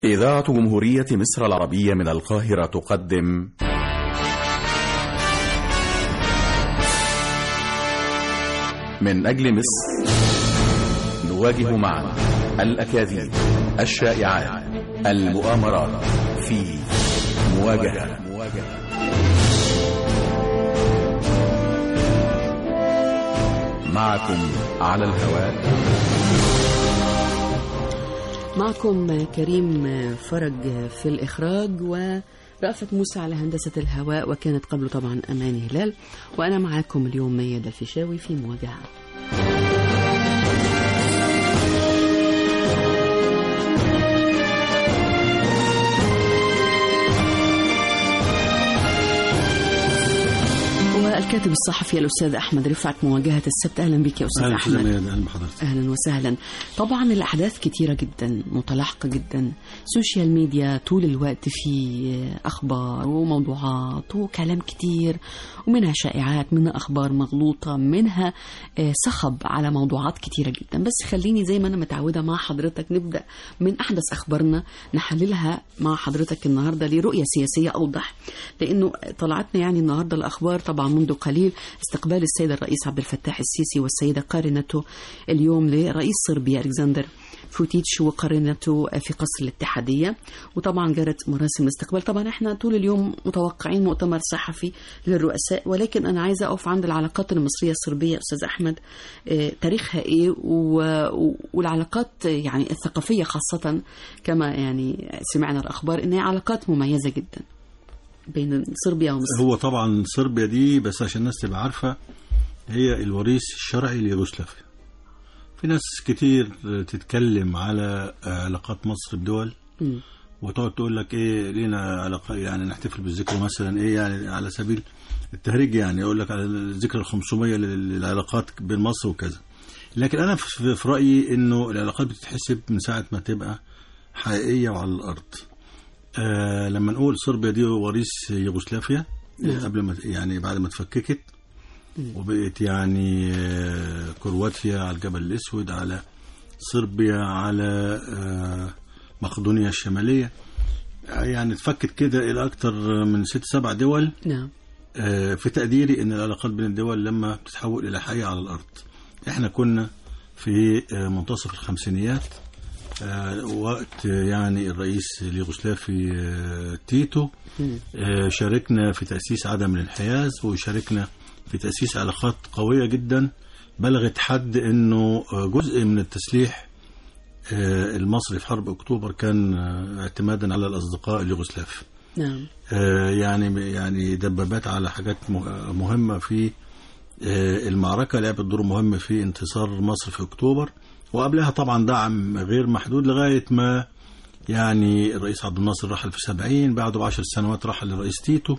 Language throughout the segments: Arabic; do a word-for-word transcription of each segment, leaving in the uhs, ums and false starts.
إذاعة جمهورية مصر العربية من القاهرة تقدم من أجل مصر، نواجه معا الأكاذيب، الشائعات، المؤامرات في مواجهة. معكم على الهواء معكم كريم فرج في الإخراج، ورأفت موسى على هندسة الهواء، وكانت قبله طبعا أماني هلال، وأنا معكم اليوم ميادة الفيشاوي في مواجهة. الكاتب الصحفي الأستاذ أحمد رفعت، مواجهة السبت. أهلا بك يا أستاذ أهلا أحمد. أهلا بحضرتك. أهلا وسهلا. طبعا الأحداث كتيرة جدا متلاحقة جدا، سوشيال ميديا طول الوقت في أخبار وموضوعات وكلام كتير، ومنها شائعات، منها أخبار مغلوطة، منها صخب على موضوعات كتيرة جدا. بس خليني زي ما أنا متعودة مع حضرتك نبدأ من أحدث أخبارنا نحللها مع حضرتك النهاردة لرؤية سياسية أوضح، لأنه طلعتنا يعني النهاردة الأخبار طبعا منذ قليل استقبال السيد الرئيس عبد الفتاح السيسي والسيدة قارنته اليوم لرئيس صربيا ألكسندر فوتيتش وقارنته في قصر الاتحادية، وطبعا جرت مراسم الاستقبال. طبعا احنا طول اليوم متوقعين مؤتمر صحفي للرؤساء، ولكن انا عايزة أقف عند العلاقات المصرية الصربية. أستاذ أحمد، اه تاريخها ايه والعلاقات يعني الثقافية خاصة، كما يعني سمعنا الأخبار إنها علاقات مميزة جدا بين صربيا ومصر. هو طبعا صربيا دي، بس عشان الناس تبقى عارفة، هي الوريث الشرعي ليوغوسلافيا. في ناس كتير تتكلم على علاقات مصر بدول م. وتقعد تقول لك ايه لينا علاقة، يعني نحتفل بالذكرى مثلا ايه، يعني على سبيل التهريج، يعني يقول لك على الذكرى الخمسمية للعلاقات بين مصر وكذا. لكن انا في رأيي انه العلاقات بتتحسب من ساعة ما تبقى حقيقية وعلى الارض. آه لما نقول صربيا دي وريث يوغوسلافيا قبل ما يعني بعد ما تفككت وبقت يعني آه كرواتيا على الجبل الأسود، على صربيا، على آه مقدونيا الشمالية، يعني تفكت كده إلى أكثر من ست سبع دول. نعم. آه في تقديري إن العلاقات بين الدول لما بتتحول إلى حقيقة على الأرض. إحنا كنا في آه منتصف الخمسينيات، آه وقت يعني الرئيس اليوغوسلافي آه تيتو، آه شاركنا في تأسيس عدم الانحياز، وشاركنا في تأسيس علاقات قوية جدا بلغت حد انه جزء من التسليح آه المصري في حرب اكتوبر كان آه اعتمادا على الاصدقاء اليوغوسلاف. نعم. آه يعني يعني دبابات على حاجات مهمة في آه المعركة، لعبت دور مهم في انتصار مصر في اكتوبر، وقبلها طبعا دعم غير محدود لغاية ما يعني الرئيس عبد الناصر رحل في سبعين، بعده بعشر سنوات رحل الرئيس تيتو،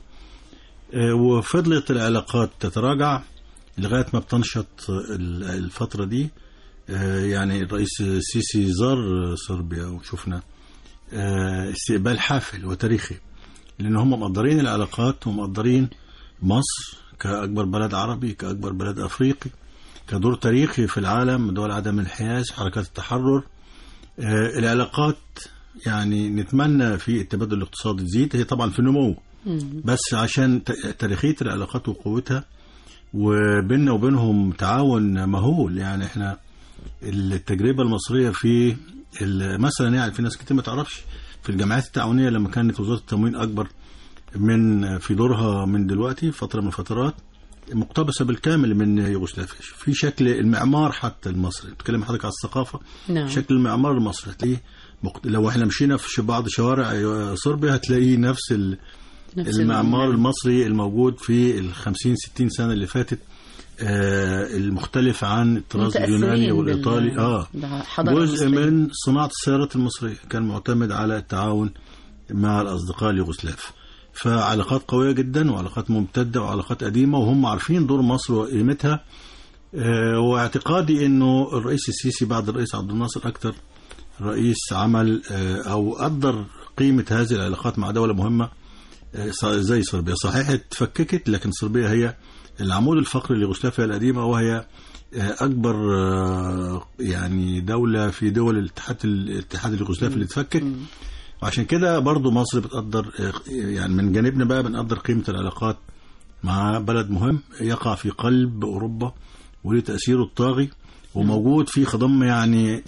وفضلت العلاقات تتراجع لغاية ما بتنشط الفترة دي. يعني الرئيس السيسي زار صربيا وشفنا استقبال حافل وتاريخي، لأن هم مقدرين العلاقات ومقدرين مصر كأكبر بلد عربي، كأكبر بلد أفريقي، كدور تاريخي في العالم، دول عدم الانحياز، حركات التحرر. آه العلاقات يعني نتمنى في التبادل الاقتصادي تزيد، هي طبعا في نمو، بس عشان تاريخية العلاقات وقوتها، وبيننا وبينهم تعاون مهول. يعني احنا التجربة المصرية في مثلا، يعني في ناس كتير ما تعرفش، في الجمعيات التعاونية لما كانت وزارة التموين أكبر من في دورها من دلوقتي فترة من فترات، مقتبسة بالكامل من يوغوسلافيا في شكل المعمار حتى المصري. بتكلم حضرتك على الثقافة. نعم. شكل المعمار المصري هتلاقيه مقت... لو احنا مشينا في بعض شوارع صربيا هتلاقيه نفس, ال... نفس المعمار ال... المصري الموجود في الخمسين ستين سنة اللي فاتت، آه المختلف عن الطراز اليوناني والإيطالي. بال... اه جزء من صناعة السيارات المصرية كان معتمد على التعاون مع الأصدقاء اليوغوسلاف. فعلاقات قوية جدا وعلاقات ممتدة وعلاقات قديمة، وهم عارفين دور مصر وقيمتها. أه واعتقادي انه الرئيس السيسي بعد الرئيس عبد الناصر اكتر رئيس عمل أه او قدر قيمة هذه العلاقات مع دولة مهمة أه زي صربيا. صحيح اتفككت، لكن صربيا هي العمود الفقري ليوغوسلافيا القديمة، وهي أكبر يعني دولة في دول الاتحاد الاتحاد اليوغوسلافي اللي اتفكك. وعشان كده برضو مصر بتقدر، يعني من جانبنا بقى بنقدر قيمة العلاقات مع بلد مهم يقع في قلب أوروبا وليه تأثيره الطاغي وموجود في خضم يعني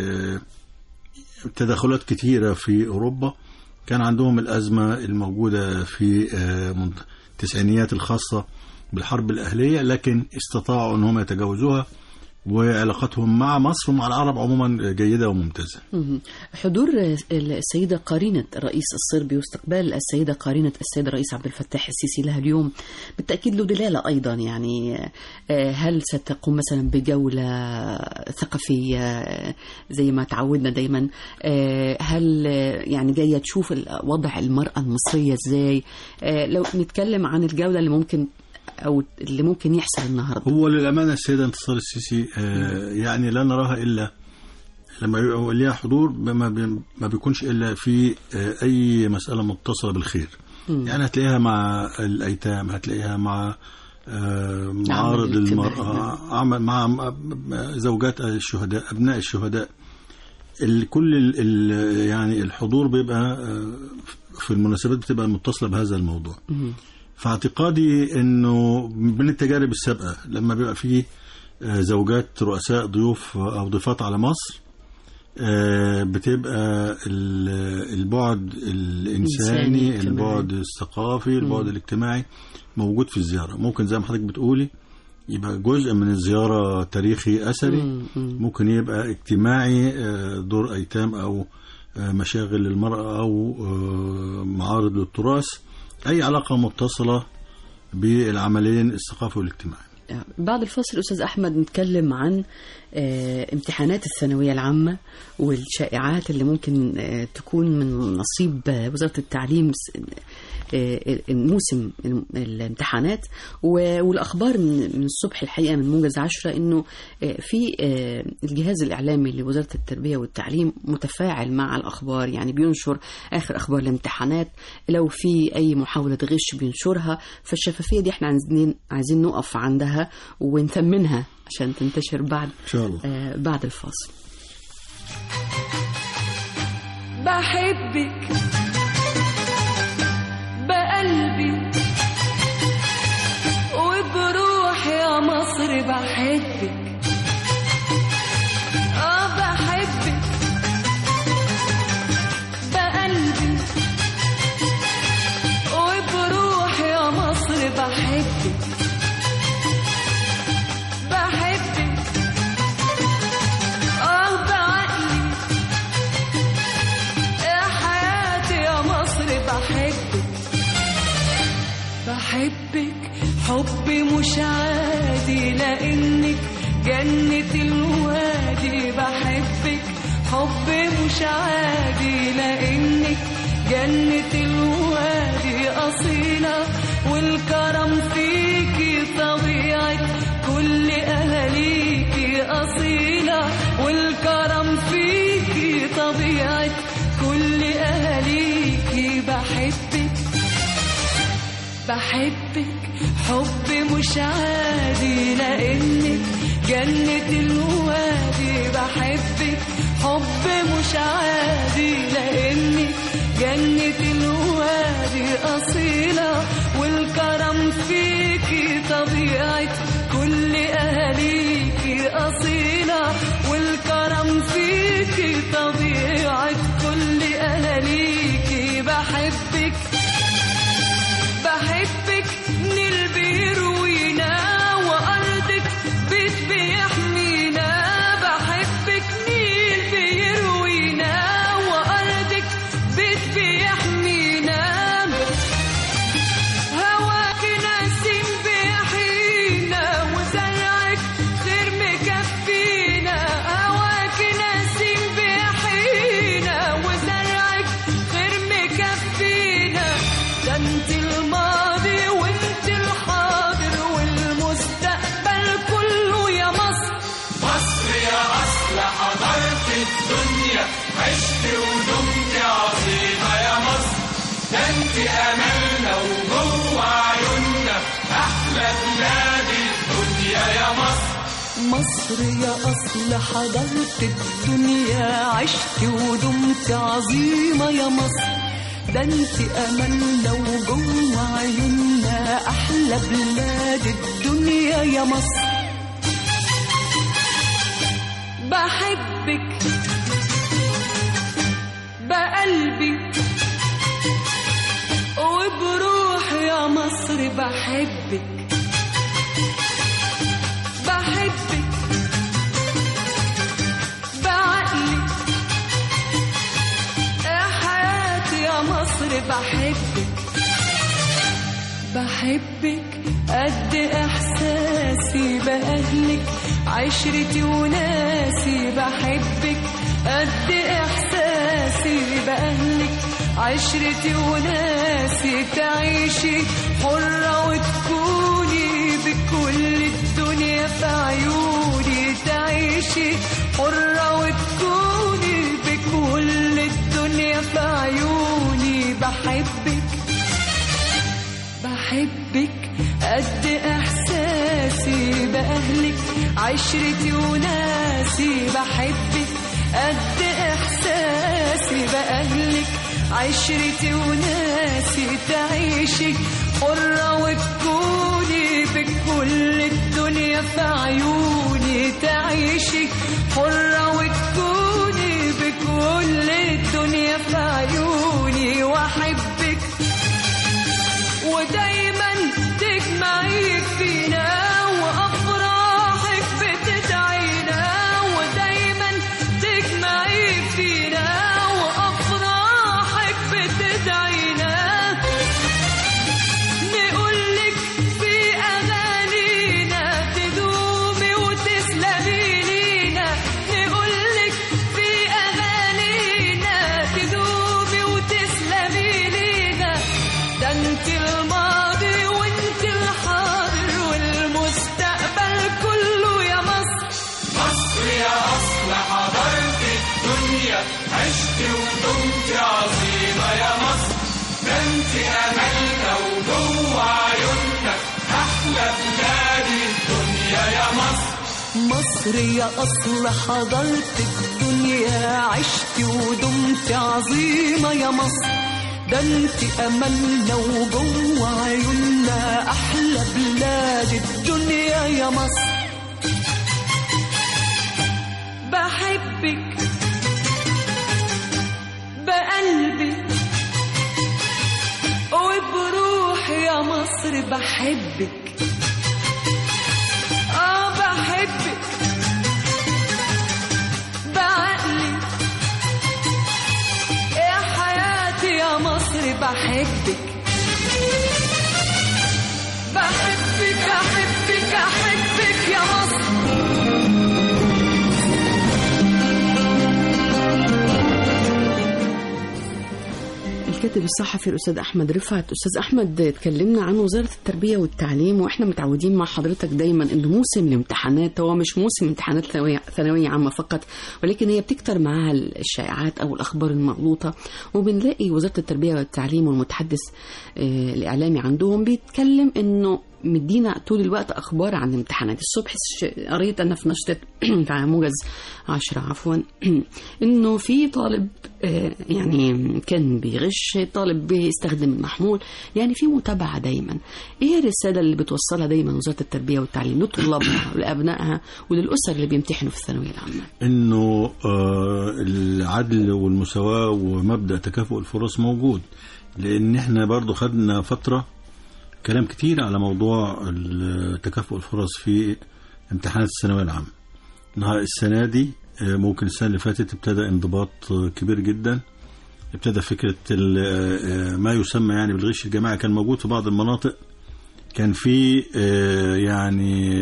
تدخلات كتيرة في أوروبا. كان عندهم الأزمة الموجودة في التسعينيات الخاصة بالحرب الأهلية، لكن استطاعوا أنهم يتجاوزوها، وعلاقتهم مع مصر ومع العرب عموما جيدة وممتازة. حضور السيدة قرينة الرئيس الصربي واستقبال السيدة قرينة السيد الرئيس عبد الفتاح السيسي لها اليوم بالتأكيد له دلالة أيضا. يعني هل ستقوم مثلا بجولة ثقافية زي ما تعودنا دايما؟ هل يعني جاية تشوف وضع المرأة المصرية ازاي؟ لو نتكلم عن الجولة اللي ممكن أو اللي ممكن يحصل النهاردة. هو للأمانة السيدة انتصار السيسي آه يعني لا نراها إلا لما يبقى ليها حضور ما بيكونش إلا في آه أي مسألة متصلة بالخير. م. يعني هتلاقيها مع الأيتام، هتلاقيها مع آه معارض المرأة، عمل مع زوجات الشهداء، أبناء الشهداء. كل ال يعني الحضور بيبقى آه في المناسبات بتبقى متصلة بهذا الموضوع. م. فاعتقادي انه من التجارب السابقه لما بيبقى فيه زوجات رؤساء ضيوف او ضيفات على مصر بتبقى البعد الانساني، البعد الثقافي، البعد الاجتماعي موجود في الزياره. ممكن زي ما حضرتك بتقولي يبقى جزء من الزياره تاريخي اثري، ممكن يبقى اجتماعي، دور ايتام او مشاغل للمراه او معارض للتراث، أي علاقة متصلة بالعملين الثقافي والاجتماعي. بعد الفاصل أستاذ أحمد نتكلم عن امتحانات الثانوية العامة والشائعات اللي ممكن تكون من نصيب وزارة التعليم موسم الامتحانات، والأخبار من الصبح الحقيقة من موجز عشرة إنه في الجهاز الإعلامي لوزارة التربية والتعليم متفاعل مع الأخبار، يعني بينشر آخر أخبار الامتحانات، لو في أي محاولة غش بينشرها. فالشفافية دي احنا عايزين عايزين نقف عندها ونثمنها عشان تنتشر بعد إن شاء الله. آه بعد الفاصل. بحبك بقلبي وبروحي يا مصر، بحبك اه بحبك بقلبي وبروحي يا مصر، بحبك بحبك اه بعقلي يا حياتي يا مصر، بحبك بحبك حبي مش عادي لانك جنة الوادي، بحبك حبي مش عادي لانك جنة الوادي، أصيلة والكرم فيكي طبيعة كل أهاليكي، أصيلة والكرم فيكي طبيعة كل أهاليكي، بحبك بحبك حب مش عادي لأنك جنة الوادي، بحبك حب مش عادي لأنك جنة الوادي، أصيلة والكرم فيكي طبيعة كل أهاليكي، أصيلة والكرم فيكي طبيعة كل أهاليكي، بحبك بحبك نيل بيروينا وأرضك بيت بيحمينا، بحبك نيل بيروينا وأرضك بيت بيحمينا، هواك نسيم بيحيينا وزرعك خير مكفينا، هواك نسيم بيحيينا وزرعك خير مكفينا، ده انت الماضي وانت الحاضر والمستقبل كله يا مصر، مصر يا أصل حضرت الدنيا، عشت ودمت عظيمة يا مصر، ده انت أملنا وجوه عيوننا، أحلى بلاد الدنيا يا مصر، مصر مصر يا أصل حضرت الدنيا، عشت ودمت عظيمة يا مصر. ده انت أملنا وجوه عيوننا، أحلى بلاد الدنيا يا مصر. بحبك بقلبي وبروحي يا مصر، بحبك بحبك بعقلي يا حياتي يا مصر، بحبك بحبك قد إحساسي بأهلك، عشرتي وناسي. بحبك قد إحساسي بأهلك، عشرتي وناسي. تعيشي حرة وتكوني بكل الدنيا في عيوني، تعيشي حرة وتكوني بكل الدنيا في عيوني. بحبك بحبك قد إحساسي بأهلك، عشرتي وناسي. بحبك قد إحساسي بأهلك، عشرتي وناسي. تعيشي حرة وتكوني بكل الدنيا في عيوني، تعيشي حرة وتكوني بكل الدنيا في عيوني. وأحبك ودايما تجمعي فينا، وأفراحك بتدعينا. ودايما تجمعي فينا، وأفراحك بتدعينا. نقولك في أغانينا تدومي وتسلمي لينا، نقولك في أغانينا تدومي وتسلمي لينا. ده انت الماضي وانت الحاضر والمستقبل كله يا مصر. مصر يا أصل حضرت الدنيا، عشت ودمت عظيمة يا مصر. ده انت أملنا وجوه عيوننا، أحلى بلاد الدنيا يا مصر. مصر يا أصل حضرت الدنيا، عشت ودمت عظيمة يا مصر. ده انت أملنا وجوه عيوننا، أحلى بلاد الدنيا يا مصر. بحبك بقلبي وبروحي يا مصر، بحبك اه بحبك بعقلي يا حياتي يا مصر. بحبك بحبك أحبك أحبك يا مصر. الكاتب الصحفي الأستاذ أحمد رفعت. أستاذ أحمد، اتكلمنا عن وزارة التربية والتعليم، وإحنا متعودين مع حضرتك دايما إنه موسم الامتحانات هو مش موسم امتحانات ثانوية عامة فقط، ولكن هي بتكتر معاها الشائعات أو الأخبار المغلوطة. وبنلاقي وزارة التربية والتعليم والمتحدث الإعلامي عندهم بيتكلم إنه مدينا طول الوقت أخبار عن الامتحانات. الصبح قريت أنا في نشرة في موجز عشرة عفوا إنه في طالب يعني كان بيغش، طالب بيستخدم المحمول، يعني في متابعة دايما. إيه الرسالة اللي بتوصلها دايما وزارة التربية والتعليم لطلابها ولأبنائها وللأسر اللي بيمتحنوا في الثانوية العامة؟ إنه العدل والمساواة ومبدأ تكافؤ الفرص موجود، لأن إحنا برضو خدنا فترة كلام كتير على موضوع تكافؤ الفرص في امتحانات الثانوية العامة. السنة دي ممكن السنة اللي فاتت ابتدى انضباط كبير جدا، ابتدى فكرة ما يسمى يعني بالغش الجماعي كان موجود في بعض المناطق. كان في يعني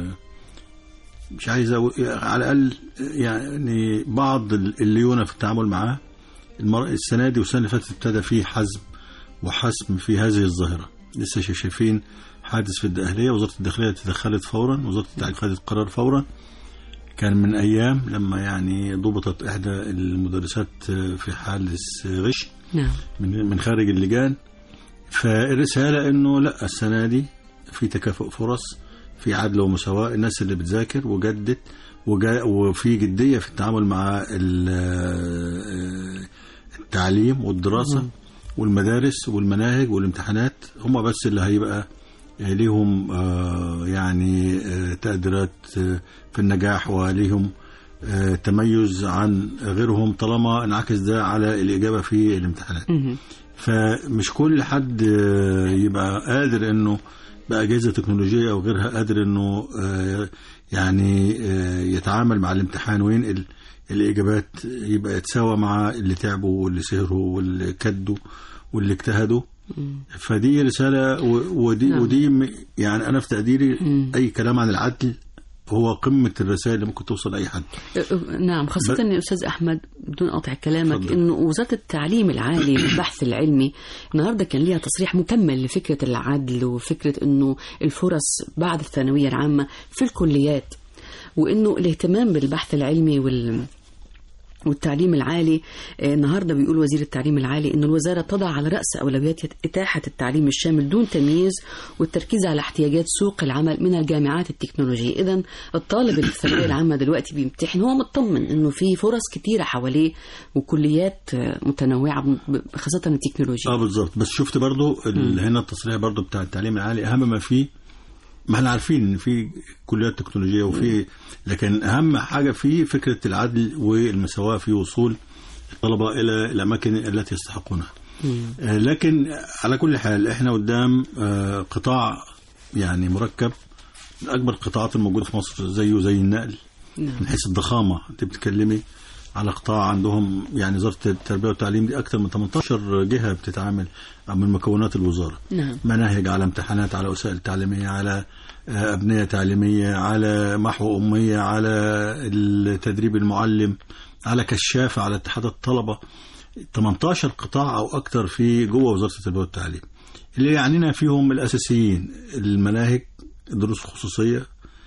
مش عايز على الأقل يعني بعض الليونة في التعامل معاه. السنة دي والسنة اللي فاتت ابتدى فيه حزم وحسم في هذه الظاهرة. لسه شايفين حادث في الدقهلية، وزارة الداخلية تدخلت فورا، وزارة التعليم خدت قرار فورا. كان من أيام لما يعني ضبطت إحدى المدرسات في حادث غش نعم. من من خارج اللجان. فالرسالة إنه لا، السنة دي في تكافؤ فرص، في عدل ومساواة، الناس اللي بتذاكر وجدت وجا وفي جدية في التعامل مع التعليم والدراسة والمدارس والمناهج والامتحانات، هم بس اللي هيبقى ليهم يعني تقديرات في النجاح وليهم تميز عن غيرهم طالما انعكس ده على الإجابة في الامتحانات. فمش كل حد يبقى قادر انه بأجهزة تكنولوجية او غيرها قادر انه يعني يتعامل مع الامتحان وينقل الإجابات يبقى يتساوى مع اللي تعبوا واللي سهروا واللي كدوا واللي اجتهدوا. فدي رسالة ودي, نعم. ودي يعني أنا في تقديري أي كلام عن العدل هو قمة الرسائل اللي ممكن توصل أي حد. نعم، خاصة ب... يا أستاذ أحمد بدون قطع كلامك فضل. إنه وزارة التعليم العالي والبحث العلمي النهاردة كان ليها تصريح مكمل لفكرة العدل وفكرة إنه الفرص بعد الثانوية العامة في الكليات، وإنه الاهتمام بالبحث العلمي وال والتعليم العالي. النهارده بيقول وزير التعليم العالي إن الوزارة تضع على رأس أولويات إتاحة التعليم الشامل دون تمييز والتركيز على احتياجات سوق العمل من الجامعات التكنولوجية. إذن الطالب اللي في الثانوية العامة دلوقتي بيمتحن هو مطمن إنه في فرص كتيرة حواليه وكليات متنوعة خاصة التكنولوجيا. اه بالظبط. بس شفت برضو هنا التصريح برضو بتاع التعليم العالي أهم ما فيه، ما احنا عارفين ان في كليات تكنولوجية وفي، لكن اهم حاجة فيه فكرة العدل والمساواة في وصول الطلبة الى الاماكن التي يستحقونها. لكن على كل حال احنا قدام قطاع يعني مركب من اكبر القطاعات الموجودة في مصر زيه زي النقل من حيث الضخامة. انت بتتكلمي على قطاع عندهم يعني وزارة التربية والتعليم دي أكثر من ثمانية عشر جهة بتتعامل من مكونات الوزارة. نعم. مناهج، على امتحانات، على وسائل تعليمية، على أبنية تعليمية، على محو أمية، على التدريب المعلم، على كشافة، على اتحاد الطلبة. ثمانية عشر قطاع أو أكثر في جوه وزارة التربية والتعليم اللي يعنينا فيهم الأساسيين: المناهج، الدروس الخصوصية،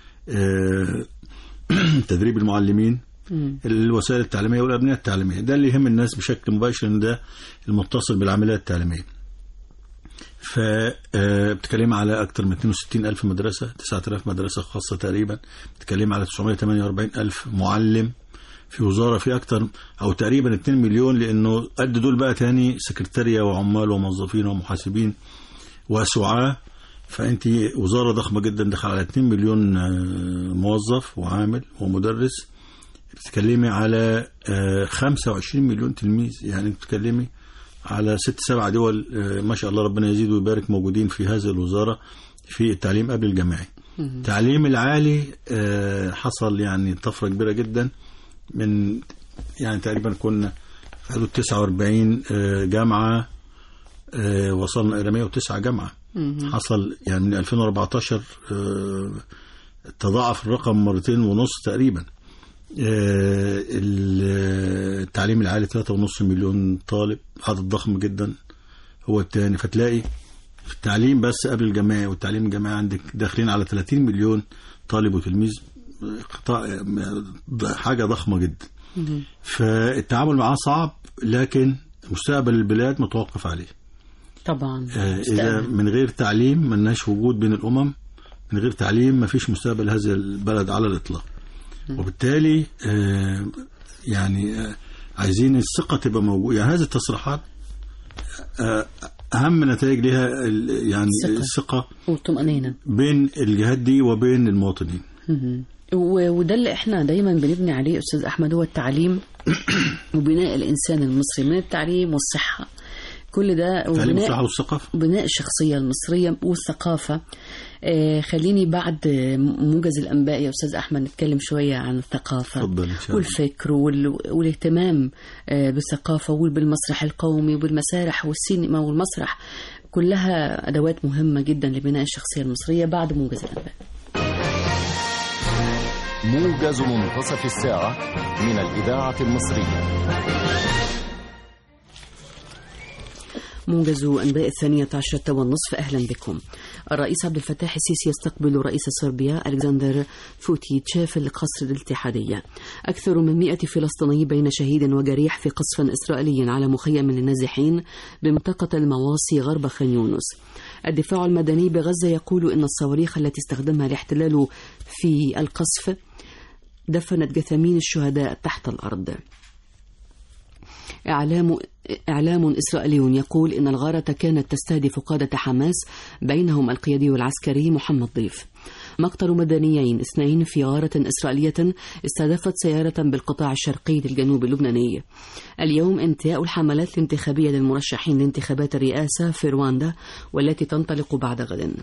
تدريب المعلمين، الوسائل التعليمية والأبنية التعليمية. ده اللي يهم الناس بشكل مباشر، إن ده المتصل بالعمليات التعليمية. فبتكلم على أكثر من اثنين وستين ألف مدرسة، تسعة آلاف مدرسة خاصة تقريبا. بتكلم على تسعمائة وثمانية وأربعين ألف معلم في وزارة في أكثر أو تقريبا اثنين مليون، لأنه قد دول بقى تاني سكرتارية وعمال وموظفين ومحاسبين وسعاة. فأنت وزارة ضخمة جدا دخل على اثنين مليون موظف وعامل ومدرس. بتتكلمي على خمسة وعشرين مليون تلميذ، يعني بتتكلمي على ست سبع دول ما شاء الله ربنا يزيد ويبارك موجودين في هذه الوزارة في التعليم قبل الجامعي. التعليم العالي حصل يعني طفرة كبيرة جدا، من يعني تقريبا كنا في حدود تسعة وأربعين جامعة وصلنا إلى مئة وتسعة جامعة. حصل يعني من ألفين وأربعة عشر تضاعف الرقم مرتين ونص تقريبا. التعليم العالي ثلاثة ونص مليون طالب، عدد ضخم جدا هو الثاني. فتلاقي في التعليم بس قبل الجامعي والتعليم الجامعي عندك داخلين على ثلاثين مليون طالب وتلميذ، قطاع حاجة ضخمة جدا. فالتعامل معاه صعب، لكن مستقبل البلاد متوقف عليه طبعا. إذا من غير تعليم ملناش وجود بين الأمم، من غير تعليم ما فيش مستقبل هذا البلد على الإطلاق. وبالتالي يعني عايزين الثقة تبقى موجودة. يعني هذه التصريحات أهم نتائج لها يعني الثقة والطمأنينة بين الجهات دي وبين المواطنين. وده اللي احنا دايما بنبني عليه أستاذ أحمد، هو التعليم وبناء الإنسان المصري من التعليم والصحة. كل ده التعليم والصحة والثقافة، بناء الشخصية المصرية والثقافة. آه خليني بعد موجز الأنباء يا أستاذ أحمد نتكلم شوية عن الثقافة والفكر والاهتمام آه بالثقافة وبالمسرح القومي وبالمسارح والسينما والمسرح، كلها أدوات مهمة جدا لبناء الشخصية المصرية. بعد موجز الأنباء. موجز منتصف الساعة من الإذاعة المصرية. موجز أنباء الثانية عشرة والنصف. أهلا بكم. الرئيس عبد الفتاح السيسي يستقبل رئيس صربيا ألكسندر فوتيتش في القصر الاتحادية. أكثر من مئة فلسطيني بين شهيد وجريح في قصف إسرائيلي على مخيم للنازحين بمنطقة المواصي غرب خان يونس. الدفاع المدني بغزة يقول إن الصواريخ التي استخدمها الاحتلال في القصف دفنت جثامين الشهداء تحت الأرض. إعلام إعلام إسرائيلي يقول إن الغارة كانت تستهدف قادة حماس بينهم القيادي العسكري محمد ضيف. مقتل مدنيين اثنين في غارة إسرائيلية استهدفت سيارة بالقطاع الشرقي للجنوب اللبناني. اليوم انتهاء الحملات الانتخابية للمرشحين لانتخابات الرئاسة في رواندا والتي تنطلق بعد غد.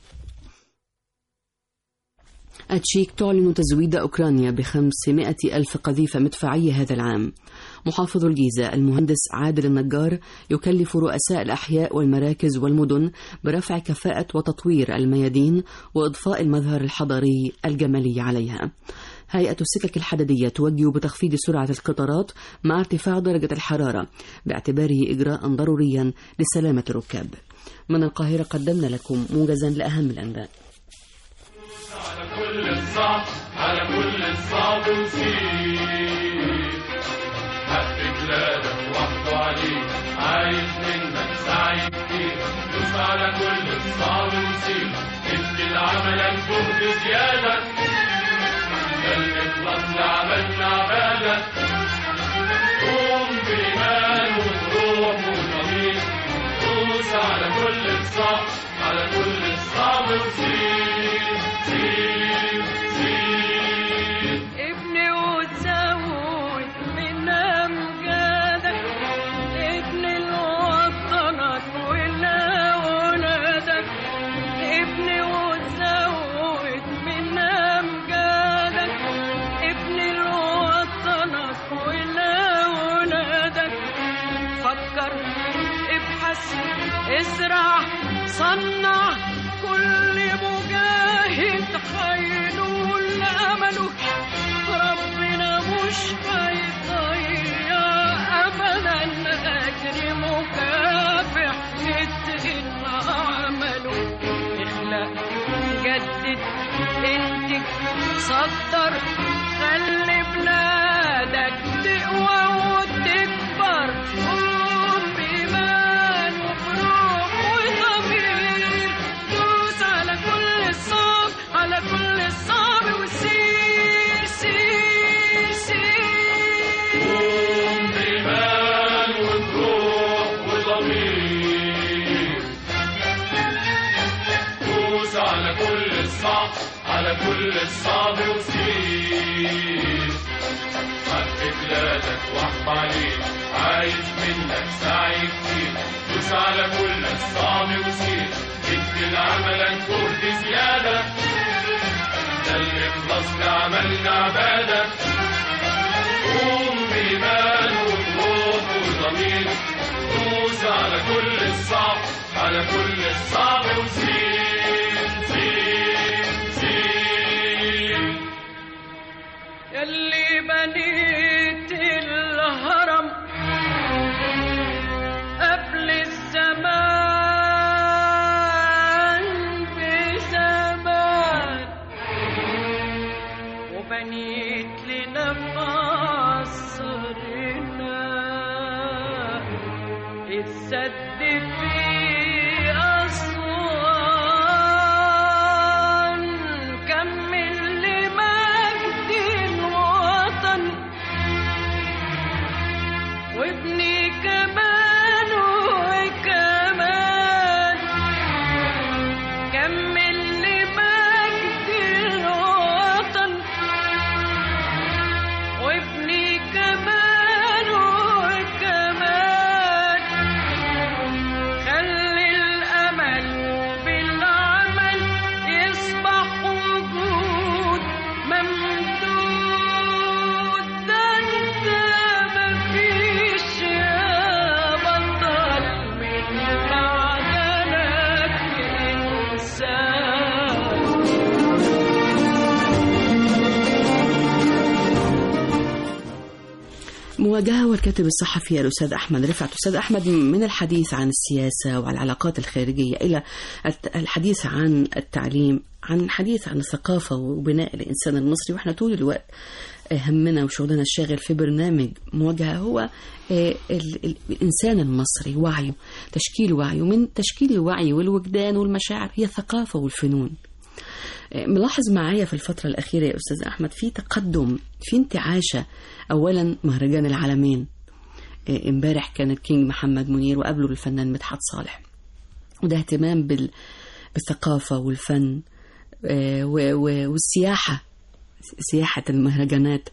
التشيك تعلن تزويد أوكرانيا بخمسمائة ألف قذيفة مدفعية هذا العام. محافظ الجيزة المهندس عادل النجار يكلف رؤساء الأحياء والمراكز والمدن برفع كفاءة وتطوير الميادين وإضفاء المظهر الحضاري الجمالي عليها. هيئة السكك الحديدية توجه بتخفيض سرعة القطارات مع ارتفاع درجة الحرارة باعتباره إجراء ضروريا لسلامة الركاب. من القاهرة قدمنا لكم موجزا لأهم الأنباء. على كل الصعب على كل الصعب وسير حق بلادك وحده عليك عايز منك سعي كتير دوس على كل الصعب وسير ادي لعملك جهد زيادة اللي اخلص لعملنا عبادك قوم بإيمان وبروح وضمير دوس على كل الصعب على كل الصعب وسير ابني وتزود من أمجادك ابني لوطنك ولأولادك ابني وتزود من أمجادك ابني لوطنك ولأولادك فكر ابحث ازرع صنع كل مجاهد هينول أمله ربنا مش هيضيع أبدا أجر مكافح يتقن عمله اخلق جدد انتج صدر خلي بلادك تقوى وتكبر قوم بإيمان وبروح وضمير دوس على كل الصعب على كل الصعب وسير سير سير قوم بإيمان وبروح وضمير دوس على كل الصعب على كل الصعب وسير حق بلادك واحب عليك عايز منك سعي كتير دوس على كل الصعب وسير ادي لعملك جهد زيادة ده اللي خلص لعملنا عبادة قوم بإيمان وبروح وضمير دوس على كل الصعب على كل الصعب وسير سير سير يلي بنيت الهرم قبل الزمان بزمان وبنيت لنا مصرنا السد في أسوان كمل لمجد الوطن وابني كمان وكمان كمل لمجد الوطن وابني كمان وكمان خلي الأمل المواجهة والكاتب الصحفي الأستاذ أحمد رفعت. أستاذ أحمد، من الحديث عن السياسة والعلاقات الخارجية إلى الحديث عن التعليم، عن حديث عن الثقافة وبناء الإنسان المصري، وإحنا طول الوقت همنا وشغلنا الشاغل في برنامج مواجهة هو الإنسان المصري، وعيه، تشكيل وعيه. من تشكيل الوعي والوجدان والمشاعر هي الثقافة والفنون. ملاحظ معايا في الفترة الأخيرة يا أستاذ أحمد في تقدم، في انتعاشة. أولا مهرجان العالمين، امبارح كان الكينج محمد منير وقبله الفنان مدحت صالح، وده اهتمام بالثقافة والفن والسياحة، سياحة المهرجانات.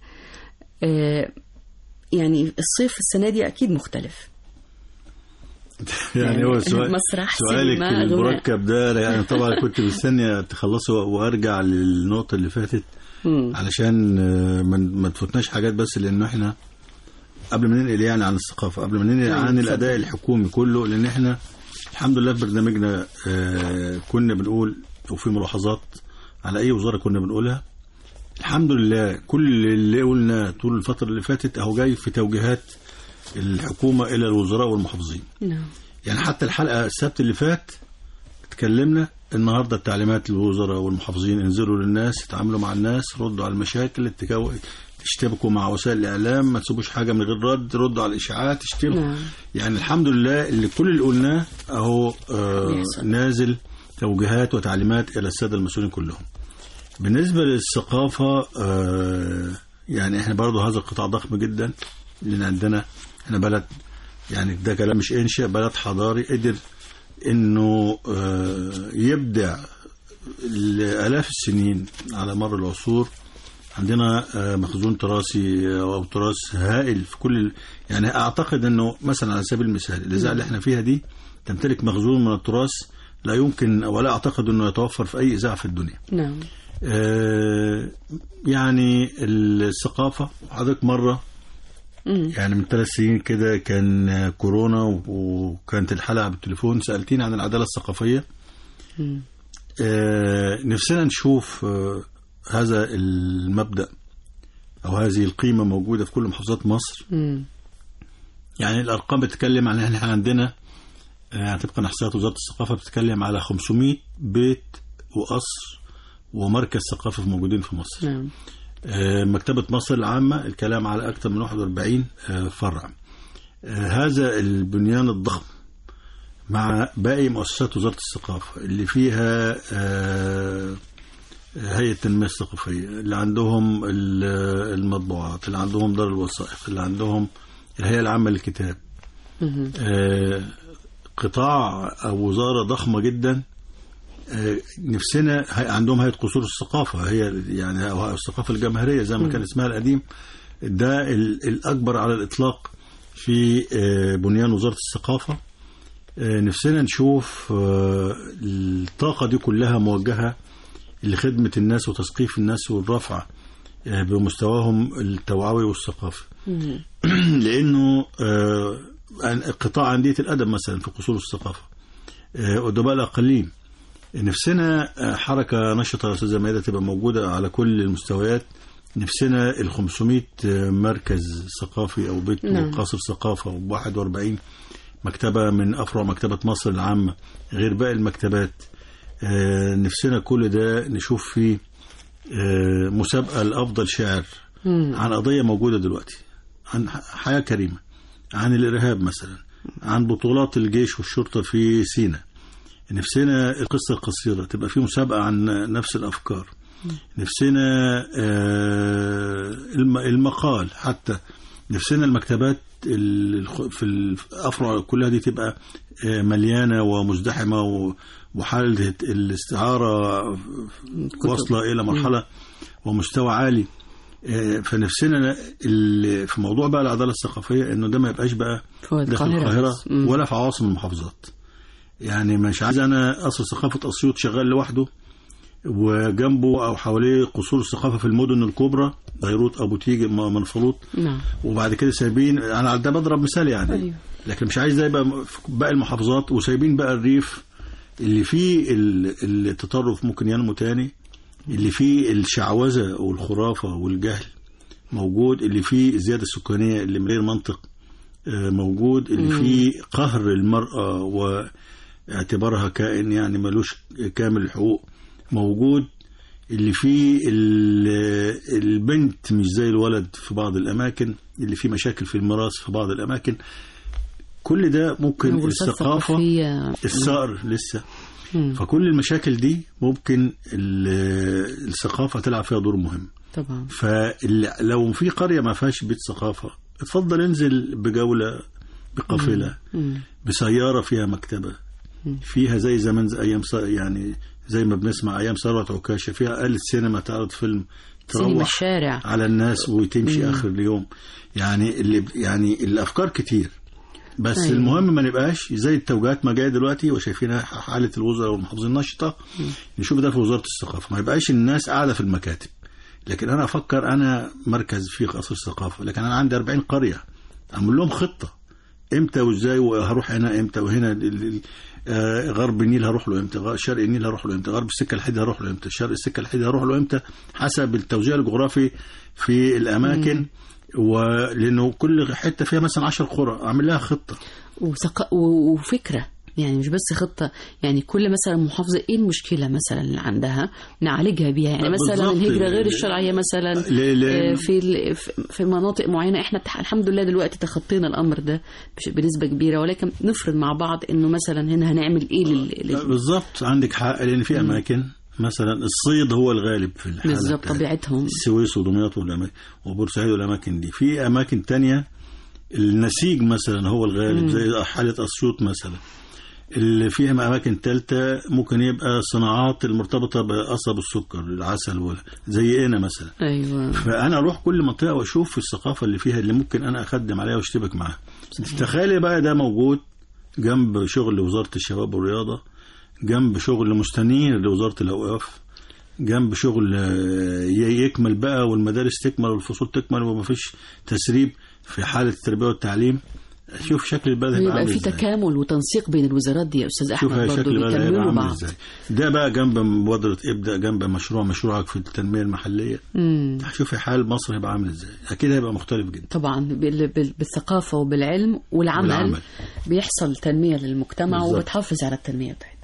يعني الصيف السنة دي أكيد مختلف. يعني هو سؤال مسرح سؤالك المركب ده، يعني طبعا كنت مستني تخلصه وارجع للنقطة اللي فاتت علشان ما تفوتناش حاجات، بس لأنه احنا قبل ما ننقل يعني عن الثقافة، قبل ما ننقل عن الأداء الحكومي كله، لأن احنا الحمد لله في برنامجنا كنا بنقول وفي ملاحظات على أي وزارة كنا بنقولها. الحمد لله كل اللي قلنا طول الفترة اللي فاتت أهو جاي في توجيهات الحكومة إلى الوزراء والمحافظين. نعم. يعني حتى الحلقة السبت اللي فات اتكلمنا، النهاردة التعليمات للوزراء والمحافظين: انزلوا للناس، اتعاملوا مع الناس، ردوا على المشاكل، اشتبكوا مع وسائل الإعلام، ما تسيبوش حاجة من غير رد، ردوا على الإشاعات، اشتبكوا. نعم. يعني الحمد لله اللي كل اللي قلناه أهو آه نازل توجيهات وتعليمات إلى السادة المسؤولين كلهم. بالنسبة للثقافة آه يعني احنا برضو هذا القطاع ضخم جدا، لأن عندنا احنا بلد، يعني ده كلام مش انشاء، بلد حضاري قدر انه آه يبدع لآلاف السنين على مر العصور. عندنا آه مخزون تراثي او تراث هائل في كل، يعني اعتقد انه مثلا على سبيل المثال الاذاعه اللي احنا فيها دي تمتلك مخزون من التراث لا يمكن ولا اعتقد انه يتوفر في اي اذاعه في الدنيا. نعم. آه يعني الثقافه، حضرتك مره يعني من ثلاث سنين كده كان كورونا وكانت الحلقة بالتليفون، سألتين عن العدالة الثقافية. آه نفسنا نشوف آه هذا المبدأ أو هذه القيمة موجودة في كل محافظات مصر. مم. يعني الأرقام بتتكلم عن إن إحنا عندنا آه طبقا إحصائيات وزارة الثقافة بتتكلم على خمسمائة بيت وقصر ومركز ثقافي موجودين في مصر. مم. مكتبة مصر العامة الكلام على أكثر من واحد وأربعين فرع. هذا البنيان الضخم مع باقي مؤسسات وزارة الثقافة اللي فيها هيئة التنمية الثقافية، اللي عندهم المطبوعات، اللي عندهم دار الوثائق، اللي عندهم الهيئة العامة للكتاب، قطاع أو وزارة ضخمة جدا. نفسنا عندهم هيئة قصور الثقافة، هي يعني الثقافة الجماهيرية زي ما كان اسمها القديم، ده الأكبر على الإطلاق في بنيان وزارة الثقافة. نفسنا نشوف الطاقة دي كلها موجهة لخدمة الناس وتثقيف الناس والرفع بمستواهم التوعوي والثقافي. لأنه قطاع أندية الأدب مثلا في قصور الثقافة، أدباء الأقاليم، نفسنا حركة نشطة يا أستاذة مائدة تبقى موجودة على كل المستويات. نفسنا ال خمسمائة مركز ثقافي أو بيت وقصر ثقافة وواحد وأربعين مكتبة من أفرع مكتبة مصر العامة غير باقي المكتبات. نفسنا كل ده نشوف فيه مسابقة لأفضل شاعر عن قضية موجودة دلوقتي، عن حياة كريمة، عن الإرهاب مثلا، عن بطولات الجيش والشرطة في سيناء. نفسنا القصة القصيرة تبقى في مسابقة عن نفس الأفكار. نفسنا المقال، حتى نفسنا المكتبات في الأفرع كلها دي تبقى مليانة ومزدحمة وحالة الاستعارة واصلة إلى مرحلة ومستوى عالي. فنفسنا في موضوع بقى العدالة الثقافية إنه ده ما يبقاش بقى داخل القاهرة ولا في عواصم المحافظات. يعني مش عايز أنا أصل ثقافة أسيوط شغال لوحده وجنبه أو حواليه قصور الثقافة في المدن الكبرى، بيروت، أبو تيج، منفلوط، نعم. وبعد كده سايبين، أنا ده بضرب مثال يعني. أيوه. لكن مش عايز ده يبقى في باقي المحافظات وسايبين بقى الريف اللي فيه التطرف ممكن ينمو تاني، اللي فيه الشعوذة والخرافة والجهل موجود، اللي فيه الزيادة السكانية اللي من غير منطق موجود، اللي فيه قهر المرأة واعتبارها كائن يعني ملوش كامل الحقوق موجود، اللي فيه البنت مش زي الولد في بعض الأماكن، اللي فيه مشاكل في الميراث في بعض الأماكن. كل ده ممكن الثقافة الصقر لسه. مم. فكل المشاكل دي ممكن الثقافة تلعب فيها دور مهم طبعا. فلو في قرية ما فيهاش بيت ثقافة، اتفضل انزل بجولة بقافلة بسيارة فيها مكتبة فيها زي زمان زي أيام يعني زي ما بنسمع أيام ثروت عكاشة، فيها آلة سينما تعرض فيلم تروح الشارع على الناس وتمشي مم. آخر اليوم. يعني اللي يعني الأفكار كتير، بس أيوة. المهم ما نبقاش زي التوجيهات ما جايه دلوقتي وشايفينها حاله الوزراء والمحافظين نشطه، نشوف ده في وزاره الثقافه. ما يبقاش الناس قاعده في المكاتب، لكن انا افكر انا مركز في قصر الثقافه، لكن انا عندي أربعين قريه، اعمل لهم خطه امتى وازاي، وهروح هنا امتى، وهنا غرب النيل هروح له امتى، شرق النيل هروح له امتى، غرب السكه الحديديه هروح له امتى، شرق السكه الحديديه هروح له امتى، حسب التوزيع الجغرافي في الاماكن. مم. ولأنه كل حتة فيها مثلا عشر قرى، أعمل لها خطة وثق... وفكرة، يعني مش بس خطة، يعني كل مثلا محافظة ايه المشكلة مثلا اللي عندها نعالجها بيها. يعني مثلا الهجرة غير الشرعية مثلا ل... ل... في ال... في مناطق معينة احنا الحمد لله دلوقتي تخطينا الأمر ده بنسبة كبيرة، ولكن نفرض مع بعض انه مثلا هنا هنعمل ايه لل... بالظبط. عندك حق، لأن في أماكن مثلا الصيد هو الغالب في الحالة بالظبط طبيعتهم، السويس ودمياط وبورسعيد والأماكن دي. في أماكن تانية النسيج مثلا هو الغالب، مم. زي حالة أسيوط مثلا. اللي فيها أماكن ثالثة ممكن يبقى صناعات المرتبطة بقصب السكر العسل زي هنا مثلا. أيوة. فأنا أروح كل منطقة وأشوف الثقافة اللي فيها اللي ممكن أنا أخدم عليها واشتبك معها. تخيلي بقى ده موجود جنب شغل وزارة الشباب والرياضة، جنب شغل مستنير لوزارة الأوقاف، جنب شغل يكمل بقى والمدارس تكمل والفصول تكمل ومفيش تسريب في حالة التربية والتعليم. شوف شكل البلد هيبقى عامل ازاي. يبقى في تكامل وتنسيق بين الوزارات دي يا استاذ احمد، برضه بيكملوا بعض. ده بقى جنب مبادرة ابدأ، جنب مشروع مشروعك في التنمية المحلية. شوفي حال مصر هيبقى عامل ازاي، اكيد هيبقى مختلف جدا. طبعا بالثقافة وبالعلم والعمل, والعمل. بيحصل تنمية للمجتمع بالزبط. وبتحافظ على التنمية بتاعتها.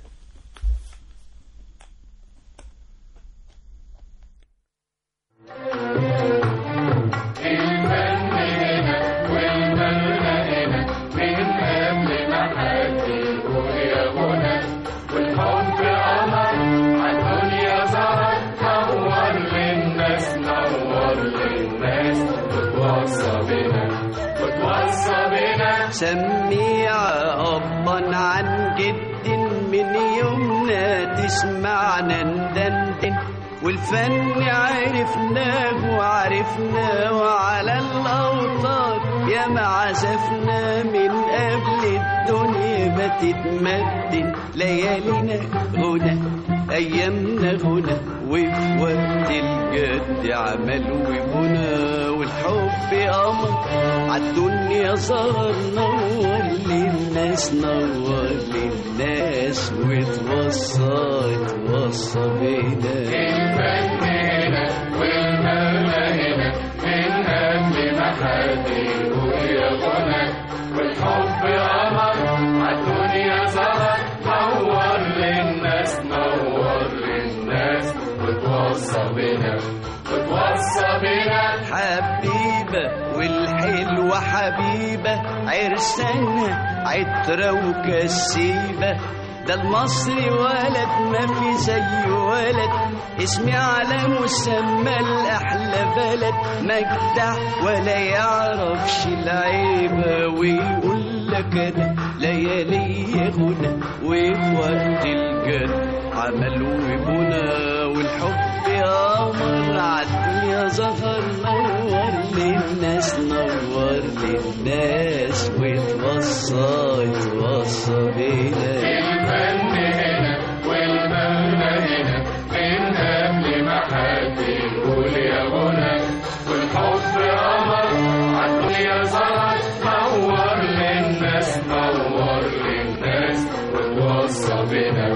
سميعة أبا عن جد من يومنا تسمعنا ندندن، والفن عرفناه وعرفناه وعلى الأوطان يا ما عزفنا من قبل الدنيا ما تتمدن. ليالينا غنى أيامنا غنى، وفي وقت الجد عمل وبنى، والحب قمر عالدنيا ظهر نور للناس، نور للناس وتوصى توصى بينا. الفن هنا والمولى هنا من قبل ما حد يقول يا غنى، والحب قمر عالدنيا ظهر نور للناس، نور للناس وتوصى بينا وتوصى بينا. حبيبة والحلوة حبيبة عرسانها عطرة وكسيبة، ده المصري ولد ما في زي ولد، اسمي على مسمى الأحلى بلد، مجدع ولا يعرفش العيبة، ويقول لك أنا ليالي غنى، وفي وقت الجد عمل وبنى، والحب قمر عالدنيا ظهر نور للناس، نور للناس وتوصى توصى بينا. الفن هنا والمولى هنا من قبل ما حد يقول يا غنى، والحب قمر عالدنيا ظهر نور للناس، نور للناس وتوصى بينا